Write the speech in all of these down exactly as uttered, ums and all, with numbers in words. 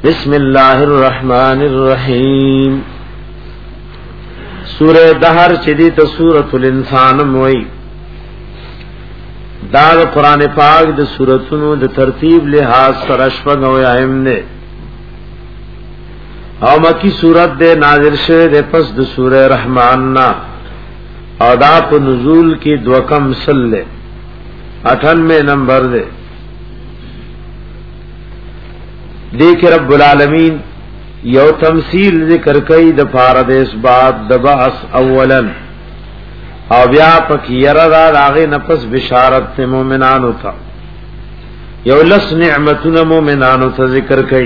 بسم الله الرحمن الرحیم. سورہ دہر چدی تا سورۃ الانسان موئی دا قرآن پاک د سورتونو د ترتیب لحاظ سرشپگ و آئم نے او مکی سورت دے نازل شوه دے پس د سورہ رحمان نا او دا پا نزول کی دوکم سلے اٹھنوے نمبر دے. دیکھ رب العالمین یو تمثیل ذکر کئی د پارد اسبات د بعث اولا او بیا پک یردا داغه نفس بشارت ته مومنانو تا یو لس نعمتونه مومنانو ته ذکر کئی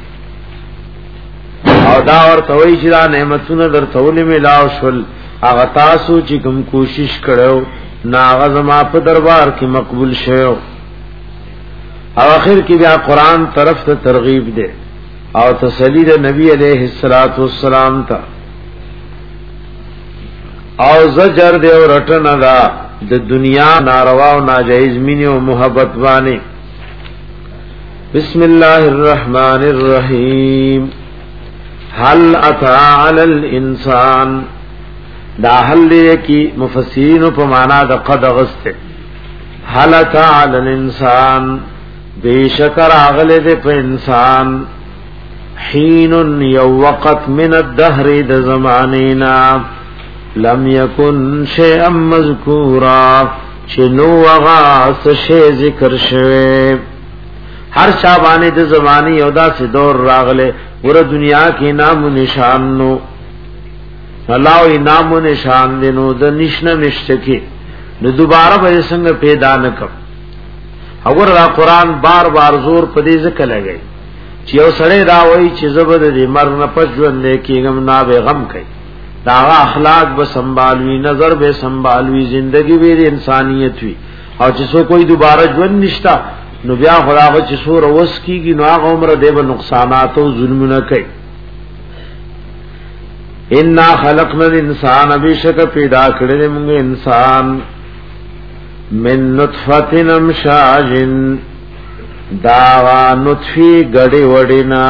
او دا ورته وی چې دا نعمتونه درته ملاو شول هغه تاسو چې کوم کوشش کړو ناغه زما په دربار کې مقبول شوه. او اخر کی بیا قرآن طرف ته ترغیب دے او تسلی دے نبی علیہ الصلوۃ والسلام تا او زجر دے او رٹن دا د دنیا ناروا او ناجائز مینه او محبت باندې. بسم الله الرحمن الرحیم. هل اتى على الانسان دا حل دے کی مفسرین په معنا د قد غسته. هل اتى على الانسان بے شکر آغلے دے پہ انسان حین یو وقت من الدہر د زمانینا لم یکن شیئا مذکورا چنو وغاس شی ذکر شوے. ہر شابانے د زمانی یودا سے دور راغلے ور دنیا کی نام و نشان نو اللہ وی نام و نشان دنو د نشن نشتکی نو دوبارہ بے سنگ پیدا نکم. اور دا قرآن بار بار زور پدې ذکر لګي چې یو سړی دا وایي چې زبر دې مرګ نه پس ژوند کېږم نه به غم کوي دا اخلاق به سنبالوي نظر به سنبالوي زندگی به انسانیت وي او چې سو کوئی دوباره ژوند نشتا نو بیا خدای چې سور وس کیږي نو هغه عمر دې به نقصانات او ظلمونه کوي. ان خلقنا الانسان بشک پیدا کړل موږ انسان من نطفت امشاج داوا نطفی گڑی وڑینا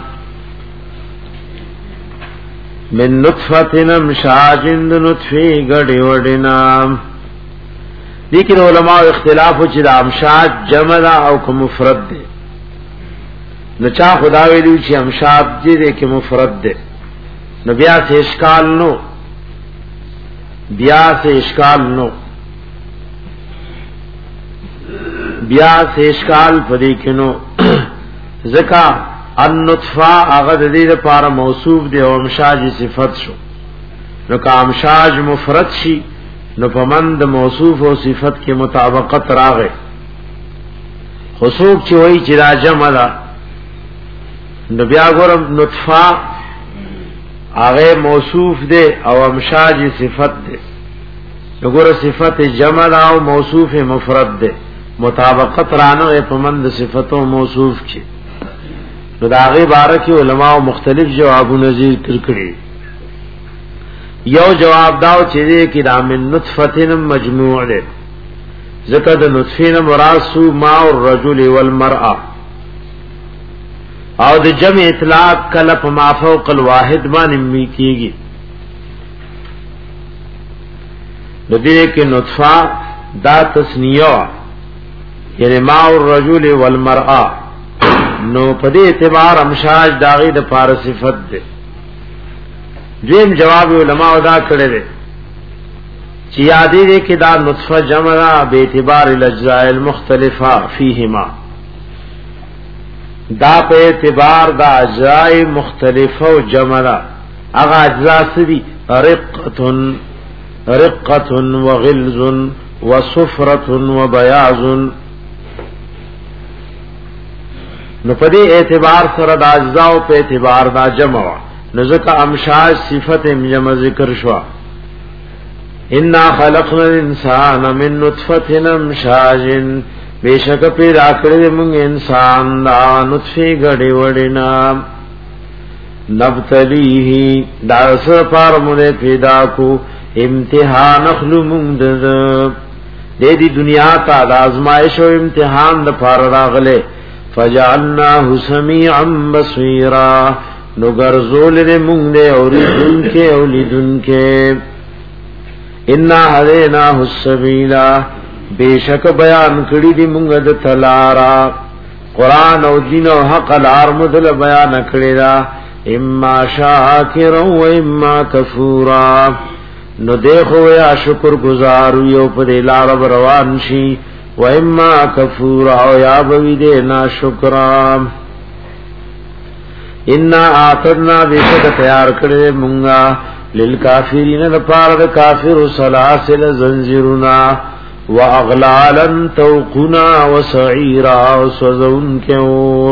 من نطفت امشاج نطفی گڑی وڑینا. لیکن علماء اختلاف ہو چی دا امشاج جمع دا او که مفرد دے نچا خدا ویلیو چی امشاج جی دے که مفرد دے نو بیا سے اشکال نو بیا سے اشکال نو بیا سے اشکال پدی کنو زکا النطفہ اغد دید پارا موصوف دے و امشاج صفت شو نو کا امشاج مفرد شی نو پمند موصوف و صفت کے مطابقت راغے خصوص چی وئی چرا جمع دا نو بیا گورم نطفہ آغے موصوف دے او امشاج صفت دے نو گور صفت جمع دا او موصوف مفرد دے مطابقت رانو پمند صفتوں موصوف کی نو داغی بارکی علماء مختلف جواب نظیر کرکڑی. یو جواب داو چیزے کی دا من نطفتن مجموع دے ذکر دا نطفین مراسو ماء الرجل والمرأة او دا جمع اطلاق کلپ ما فوق الواحد ما نمی کیگی نو دے کہ نطفہ دا تسنیہ یعنی ماء الرجل والمرأة نو پدې اعتبار امشاج داغی د پار صفت دے. دویم جواب علماء ادا کړی دی چې یادې دې کې دا نطفه جمع به اعتبار الاجزاء المختلفه فيهما دا په اعتبار دا اجزاء مختلفه او جمع هغه اجزاء سدي رقه رقه وغلظ وصفرة وبياض نو پدې اعتبار سره د اجزاء په اعتبار دا جمع نو ځکه امشاج صفت جمع ذکر شو. ان خلقنا الانسان من نطفه امشاج بیشک پیدا کړل موږ انسان دا نطفه غړي وړینا نبتلیه دا سره پار موږ پیدا کو امتحان خلو موږ د دې دنیا ته د ازمایش او امتحان د پار راغله فجعلناه سميعا بصيرا نو ګرځول دې مونږ دې اوریدونکو اولیدونکو ان هديناه السبيل بیشک بیان کړی دې مونږ د تلارا قران او دین او حق لار مدل بیان کړی دا اما شاکر و اما کفورا نو دیکھو یا شکر گزار یو په لار روان شي و اما کفورا او یا بوی دې نا شکرا ان اعتدنا بیشک تیار کړی مونږه للکافرین لپاره د کافر سلاسل زنجیرنا واغلالا توقنا وسعيرا وسذون كور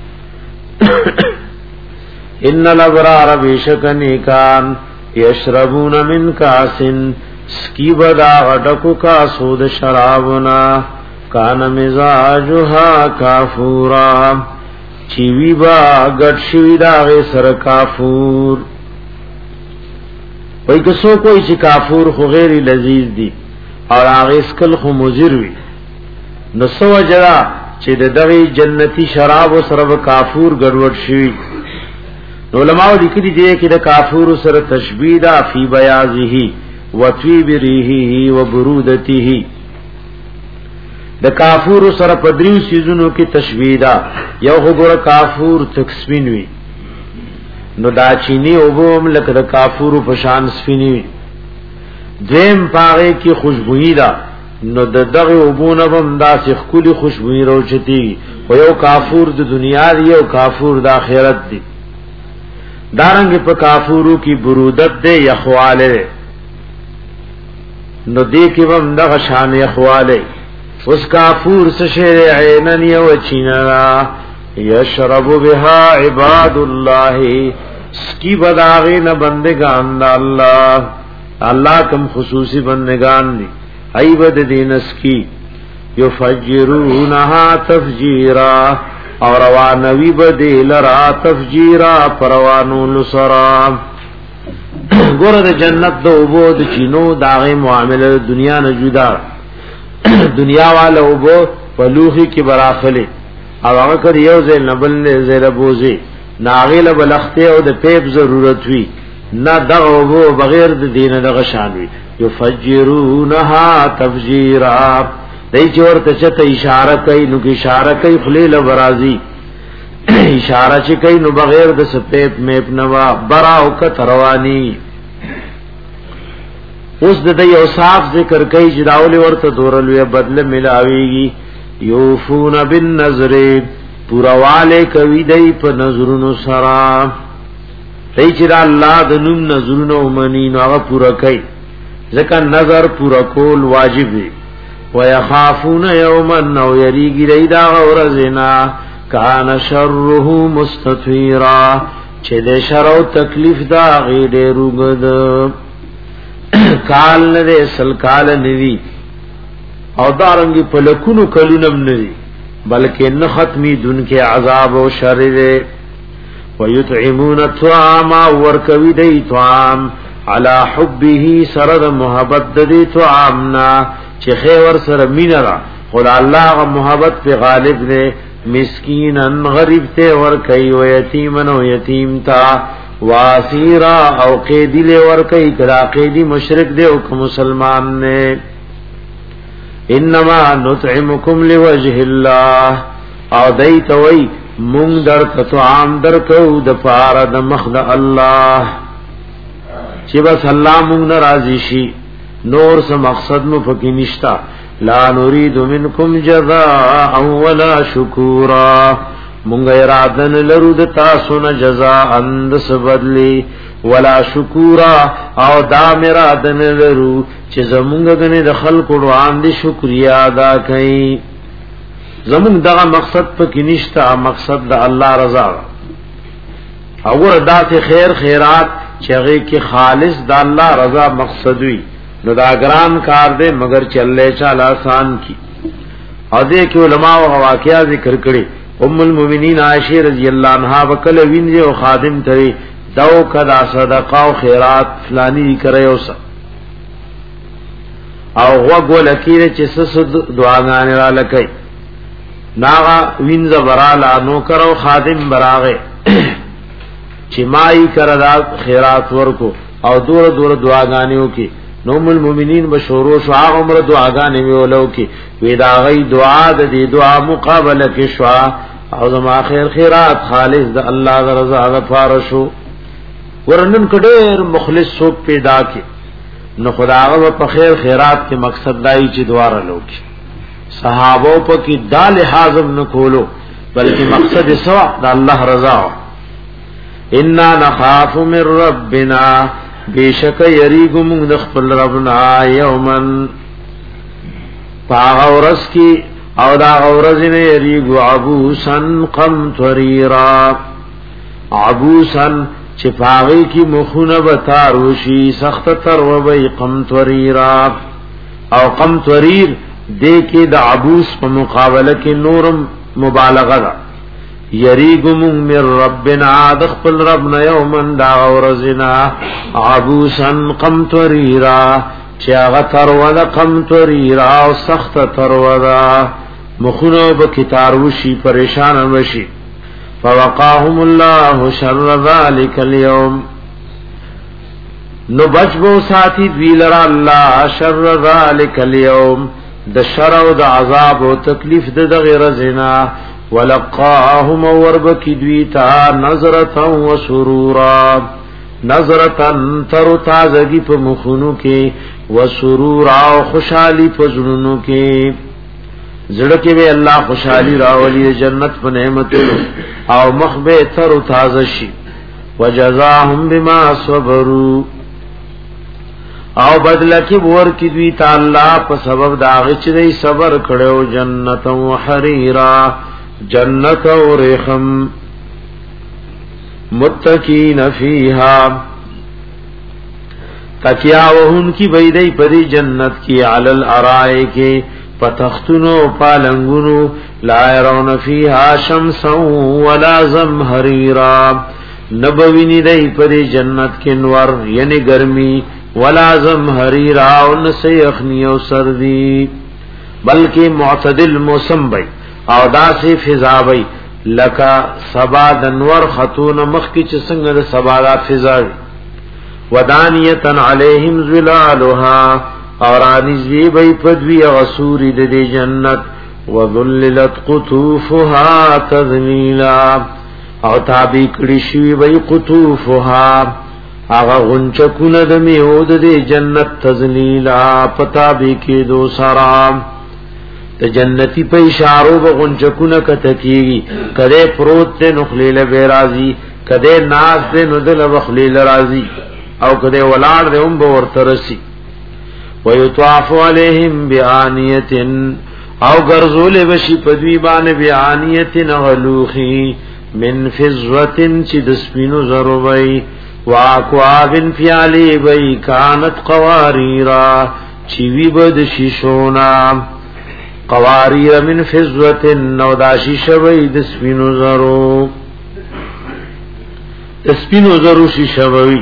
ان الابرار بشکنیکان یشربون من کاسن سکیبدا غټکو کاسو د شرابنا کان مزاجها کافورا چیوی با غټ شوی دا سر کافور وای کسو کوئی چې کافور خو غیر لذیذ دی اور هغه اسکل خو مضر وي نو سو جرا چې د دغه جنتی شراب سره کافور ګډوډ شي علماء لیکلي دي چې د کافور سره تشبیه ده فی بیاضه و طیب ریحه و برودته د کافور سره په دریو سيزونو کې تشبیه ده یو وګوره کافور تکسبین وي نو دا چینی وبوم لکه د کافور په شان سپینی وي دیم پاره کی خوشبوئی دا نو د دغه وبونه بم داسې خولي خوشبوئی روچتی او یو کافور د دنیا دی او کافور د آخرت دی دارنګ په کافورو کی برودت دی یخواله نو دې کې بم دغه شان یخواله اوس کافور سشر عینن یو چینا یشرب بها عباد الله سکی بداغین بندگان الله اللہ کم خصوصی بندگان دی عیبد دینس کی یفجرونها تفجیرا اور روانوی بدی لرا تفجیرا پروانو لسرا گورد جنت دو اوبو د چینو داغی معاملہ دنیا نجودا دنیا والا اوبو پلوخی کی براخلی او اگر کر یو زیل نبل زیل بوزی ناغیل بلختے او د پیپ ضرورت وی نا دغو بغیر د دین دغه شانوي یفجرونها تفجیرا دای چور ته چته اشاره کوي نو کې اشاره کوي خلیل برازي اشاره چې کوي نو بغیر د سپیپ میپ نوا براو ک رواني اوس د دې اوصاف ذکر کوي چې داول ورته دورلوې بدله ملاويږي یوفون بالنظر پورواله کوي دای په نظرونو سره ای چې الله د نوم نظرونو ومني نو هغه پورا کوي ځکه نظر پورا کول واجب دی ويخافون يوما نو یریږي ریدا ورزنا کان شره مستطیرا چې د شر او تکلیف دا غیډه روغد کال نه سل کال نوی او دارنګي په لکونو کلونم نوی بلکې نه ختمي دن کې عذاب او شر دی ويطعمون الطعام ورکوي دی طعام على حبه سرد محبت دی طعامنا چې خیر سره مینرا خدای الله غ محبت په غالب دی مسکینن غریب ته ورکوي او یتیمن او یتیم تا واسیرا او قیدی له ورکوي کلا قیدی مشرک دی او مسلمان نه انما نطعمکم لوجه الله او دیتوي مونږ در ته عام در کو د پاره د مخد الله چې بس الله مونږ ناراضي شي نور څه مقصد مو پکې نشتا لا نريد منکم جزاء ولا شکورا مونږ اراده نه لرو د تاسو نه جزاء اند سبدلی ولا شکورا او دا اراده نه لرو چې زمونږ غنه د خلکو وړاندې شکریا ادا کړئ زمون دغه مقصد پکې نشتا مقصد د الله رضا او وردا ته خیر خیرات چغه کې خالص د الله رضا مقصد وي نو دا ګران کار دے مگر چلے چال آسان کی او دې کې علماء او واقعیا ذکر کړي ام المؤمنین عائشہ رضی اللہ عنہا وکله وینځه او خادم تري داو کدا صدقه او خیرات فلانی کوي اوس او وګول کېږي چې سس دعاګانې را لکې ناغا وینز برالا نوکر او خادم براغه چې مای کردا خیرات ورکو او دور دور دعاګانیو کې نوم المؤمنین بشورو شو عمر دعاګانې ویولو کې ودا غي دعا د دې دعا مقابله کې شوا او زما خیر خیرات خالص د الله رضا غفار شو ورنن کډیر مخلص سو پیدا کې نو خداغه په خیر خیرات کې مقصد دای چې دواره لوکي صحابو په کې دال حازم نه کولو بلکې مقصد سوا د الله رضا ان نخاف من ربنا بیشک یریګم د خپل ربنا یومن پاغورس کی او دا غورز نه یریګو ابوسن قم تریرا ابوسن چې پاغي کی مخونه بتاروشی سخت تر و بی قم تریرا او قم تریر دې کې د عبوس په مقابله کې نورم مبالغه ده یریګم من ربنا دخل ربنا یومن دا ورزنا عبوسن قمطریرا چاغ ترود قمطریرا او سخت ترود مخونو بکتار وشي پریشان وشي فوقاهم الله شر ذلك اليوم نو بچبو ساتي ویلرا الله شر ذلك اليوم د شر او د عذاب او تکلیف د غیر زنا ولقاهم وربک دویتا نظرتا و سرورا نظرتا تر تازگی په مخونو کې و سرورا او خوشحالی په زړونو کې زړه کې به الله خوشحالی راولي جنت په نعمتونو او مخبه تر تازه شي وجزاهم بما صبروا او بدل کی ور کی دوی تعالی په سبب داغه چې دی صبر کړو جنت او حریرا جنت او رحم متقین فیها تکیا وهن کی بیدی پری جنت کی علی الارائک پتختنو پالنگونو لا يرون فیها شمسا ولا زمهریرا نبوینی دی پری جنت کی نور یعنی گرمی ولا زمهریرا ونسیخنی و سردی بلکہ معتدل موسم بی او داسی فضا بی لکا سبا دنور خطون مخ کی چسنگ دا سبا دا فضا بی ودانیتن علیہم ظلالها اور آنیزوی بی پدوی غصوری دی جنت وذللت قطوفها تذلیلا او تابی کڑشوی بی قطوفها آغا غنچکون دمی او دی جنت تذلیلا پتابی کی دو سرام ته جنتی په اشارو به غنچکونه کتکیږي کده پروت ته نخلیل به راضی کده ناز ته ندل بخلیل راضی او کده ولار دې هم به ورترسي ويطاف عليهم بآنيه او غرزول بشي پدوی باندې بآنيه غلوخي من فزوه چې د سپینو زروي واقواب فيالي بي كانت قواريرا چې وی بد شیشونا قواریر من فزوة نوداشی شوی دسپینو زرو دسپینو زرو شی شوی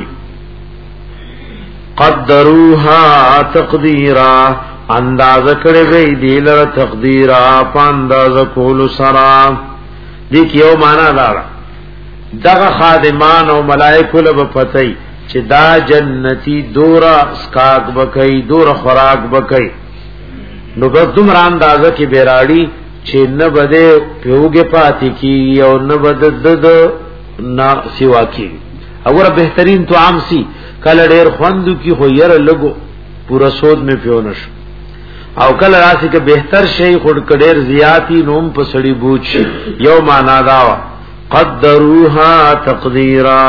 قدروها تقدیرا انداز کڑی بی دیلر تقدیرا پانداز کولو سرا دیکھ یو مانا دارا دغه خادمان او ملائکو لب پتئی چه دا جنتی دورا سکاک بکئی دورا خوراک بکئی نو بس دمرا اندازه کی بیراڑی چه نبده پیوگه پاتی کی او نبده دد نا سوا کی اگر بہترین تو عام سی کل ډیر خوندو کی خو یر لگو پورا سود میں پیونش او کل راسی که بہتر شئی خود کډیر زیاتی نوم پسڑی بوچ شی یو مانا داوا قدروها تقدیرا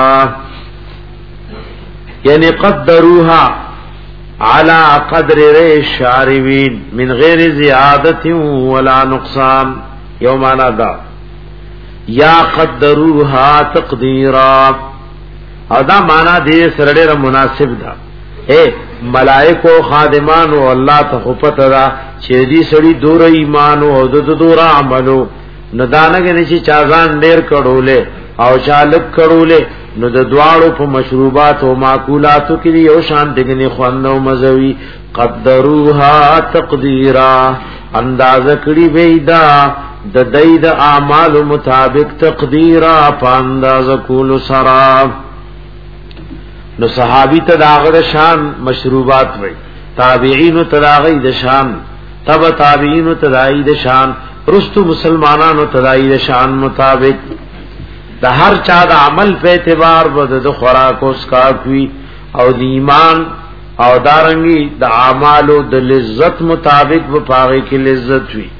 یعنی قدروها على قدر الشاربين من غیر زیادت ولا نقصان یومانا دا یا قدروها تقدیرا او دا مانا دې سره ډېر مناسب ده اے ملائکو خادمانو الله ته خپت دا چې دې سړي دور ایمان او د دور عملو ندانګ نه چې چازان ډېر کړولې او چالک کړولې نو د دواړو په مشروبات او ماکولاتو کې یو شان دګنی خوانو مزوي قدروها تقدیرا انداز کړي وېدا د دای د اعمال مطابق تقدیرا پانداز کول سرا. نو صحابی ته داغه شان مشروبات وای، تابعین ته داغه د شان، تبع تابعین ته دای د شان، رستو مسلمانانو ته دای د شان مطابق د هر چا د عمل په اعتبار بده د خوراک او اسکاک وی او د ایمان او دارنګي د اعمالو د لذت مطابق په پاغه کې لذت وی.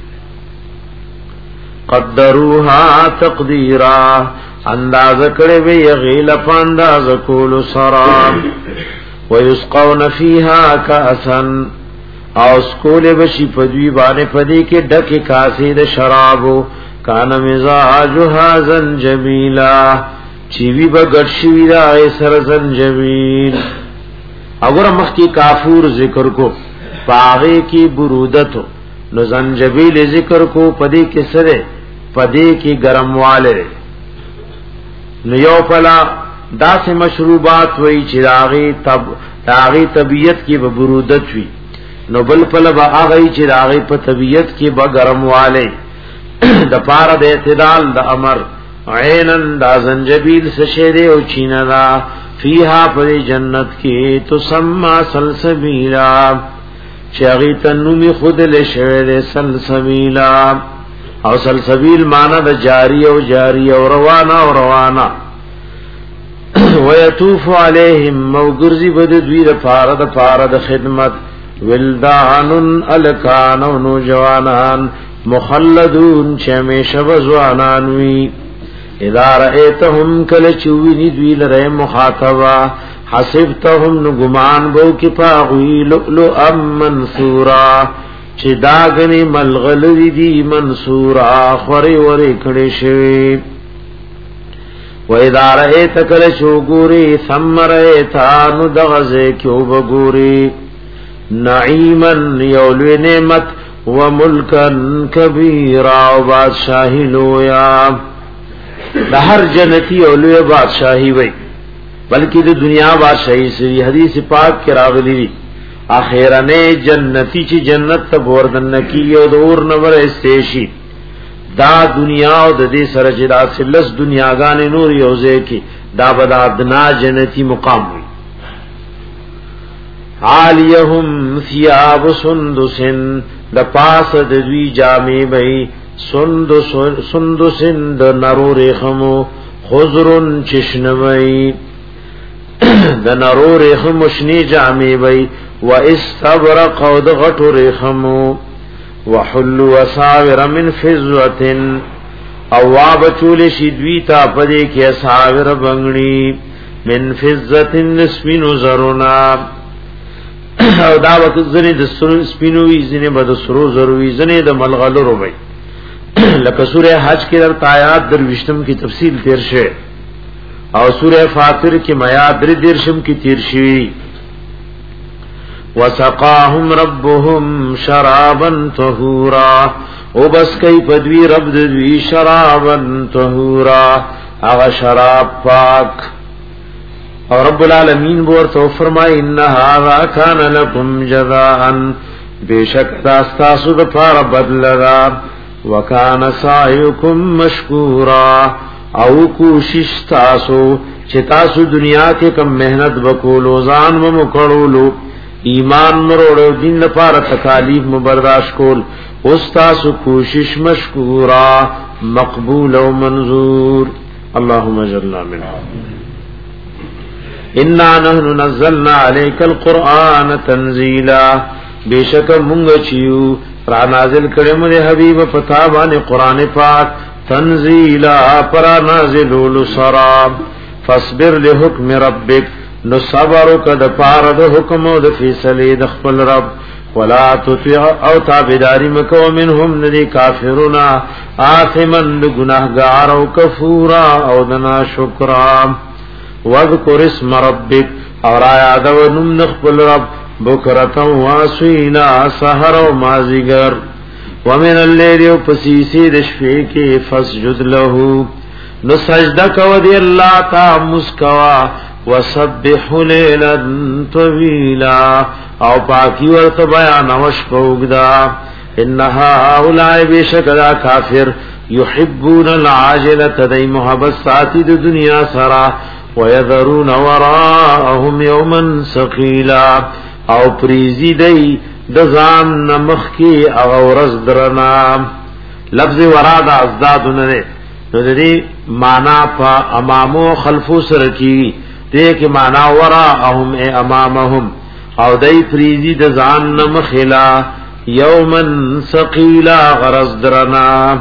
قدروها تقدیرا انداز کړي وی غیل پانداز کول سرا. ويسقون فيها كأسا او سکول بشی پدوی باندې پدی کې ډکه کاسې د شرابو کان مزاجها زنجبیلا چی وی بغټ شوی دا سر زنجبیل. اگر مخ کی کافور ذکر کو پاغه کی برودت نو زنجبیل ذکر کو پدی کې سره پدی کې گرمواله نو یو فلا داسې مشروبات وای چې داغي تب داغي طبیعت کې به برودت وی نو بل فلا با هغه چې داغي په طبیعت کې به گرمواله د پاره د اعتدال د امر عینن دا زنجبیل سشیده او چینلا فیها پر جنت کی تسمى سلسبیلا چاغی تنومی خود لشوید سلسبیلا او سلسبیل مانا دا جاری او جاری او روانا او روانا ویطوف علیہم موگرزی بددوی دا پارا دا پارا دا خدمت ولدان الکان و نوجوانان مخلدون چمیش بزوانانوی اذا رأیتهم کل چوینی دوی لرے مخاطبا حسبتهم نگمان بو کی پاغوی لؤلؤا منصورا چی داغنی ملغلوی دی منصورا خوری وری کڑی شوی و اذا رأیت کل چوگوری ثم رأیتا ندغزے کیو بگوری نعیما یولوی نعمت و ملکن کبیرا و بادشاہی لویا دا ہر جنتی اولوی بادشاہی وی بلکہ دا دنیا بادشاہی سوی حدیث پاک کی راغلی وی آخیرنے جنتی چی جنت تا بوردن نکی او دا اور نور استیشی دا دنیا او دا دی سرچ دا سلس دنیا گانی نور یوزے کی دا بدا ادنا جنتی مقام وی. عالیہم ثیاب سندسن دا پاس دوی جامی بئی سندس سندسن د نرو ریخمو خضرن چشنوی د نرو ریخمو شنی جامی وی و استبرق او د غټو ریخمو وحلوا وساور من فزوه او وابچول شدوی تا پدې کې اساور بنگړي من فزه نسبن زرنا او دا وخت زنه د سرو سپینوي زنه بد سرو زروي زنه د ملغلو روي لکه سورہ حج کې در آیات درویشتم کی تفصیل تیر شوه او سورہ فاطر کې میات در درشم کی تیر شوی. وسقاهم ربهم شرابا طهورا او بس کای پدوی رب دوی شرابا طهورا هغه شراب پاک. او رب العالمین ورته فرمای ان هذا کان لکم جزاء بیشک تاسو د پاره بدل را وکانا سعیکم مشکورا او کوشش تاسو چې تاسو دنیا کې کم مهنت وکولو ځان مو کړولو ایمان مروړو دین لپاره تکالیف مبرداشت کول اوس تاسو کوشش مشکورا مقبول او منظور. اللهم اجعلنا منهم. انا نحن نزلنا عليك القرآن تنزيلا بیشک مونږ چیو را نازل کړه مې حبیب پتا باندې قران پاک تنزیلا پر نازلول سرا فاصبر لحکم ربک نو صبر کد پار د حکم او د فیصله د خپل رب ولا تطیع او تابعداری مکو منهم ندی کافرون آثمن گناهگار او کفورا او دنا شکرا واذکر اسم ربک اور آیا دو نم نخبل رب بکرتا واسوینا سحر و مازگر ومن اللیل و پسیسی دشفی کے فسجد لہو نو سجدہ کو دی اللہ تا مسکوا وسبح لیلا طویلا او پاکی ورط بیان وشپوگدا انها اولای بشکدا کافر یحبون العاجله تدای محبت ساتي د دنیا سرا ويذرون وراءهم يوما ثقيلا او پریزی دی د ځان نمخ کی او ورځ درنا لفظ ورا د ازداد نه نو د دې معنا په امامو خلفو سره کی دې کې معنا وراءهم ای امامهم او دای پریزی د ځان نمخلا یوما ثقيلا غرض درنا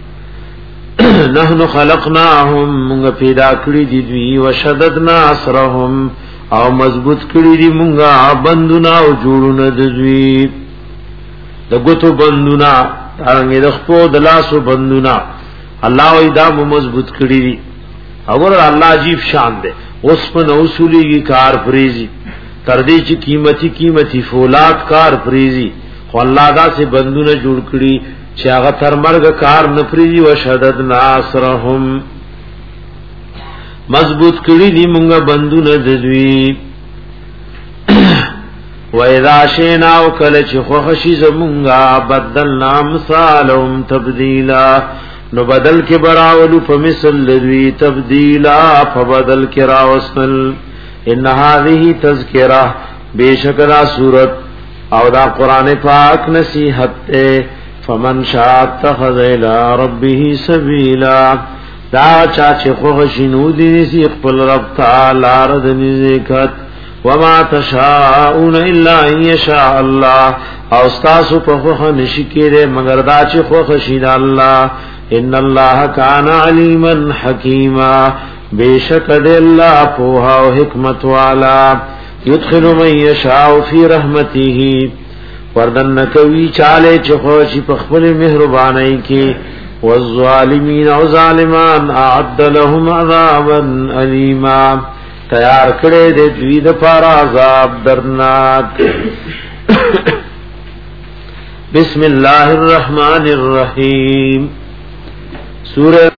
نحن خلقناهم موږ پیدا کړی دي دوی وشددنا اسرهم او مضبوط کړی دي موږ بندونه او جوړونه د دوی د ګوتو بندونه څنګه د خپل د لاسو بندونه الله وی دا مضبوط کړی دي اور الله عجیب شان ده اوس په اصولي کی کار فریزي تر دې چې قیمتي قیمتي فولاد کار فریزي خو الله دا سه بندونه جوړ کړی چې هغه تر مرګ کار نفریدي او شدد ناصرهم مضبوط کړی دي مونږه بندونه د دوی و اذا شینا او کله چې خوښي زمونږه بدلنا مثالهم تبديلا نو بدل کې براولو په مثل دوی تبديلا فبدل کې راوصل ان هذه تذکرہ بیشکرا صورت او دا قران پاک نصیحت ته فمن شاء اتخذ الى ربه سبيلا دا چا چې خو شنو دي سي خپل رب تعالی رد نزکت وما تشاءون الا ان يشاء الله او تاسو په خو نشی کېره مگر دا چې خو شید الله ان الله کان علیما حکیما بیشک دې الله په او حکمت والا يدخل من يشاء في رحمته وردن کوي چاله چخوشي په خپل مهرباني کې والظالمین او ظالمان اعد لهم عذابا الیما تیار کړي دې دوی د پاره عذاب درناک بسم الله الرحمن الرحیم سورہ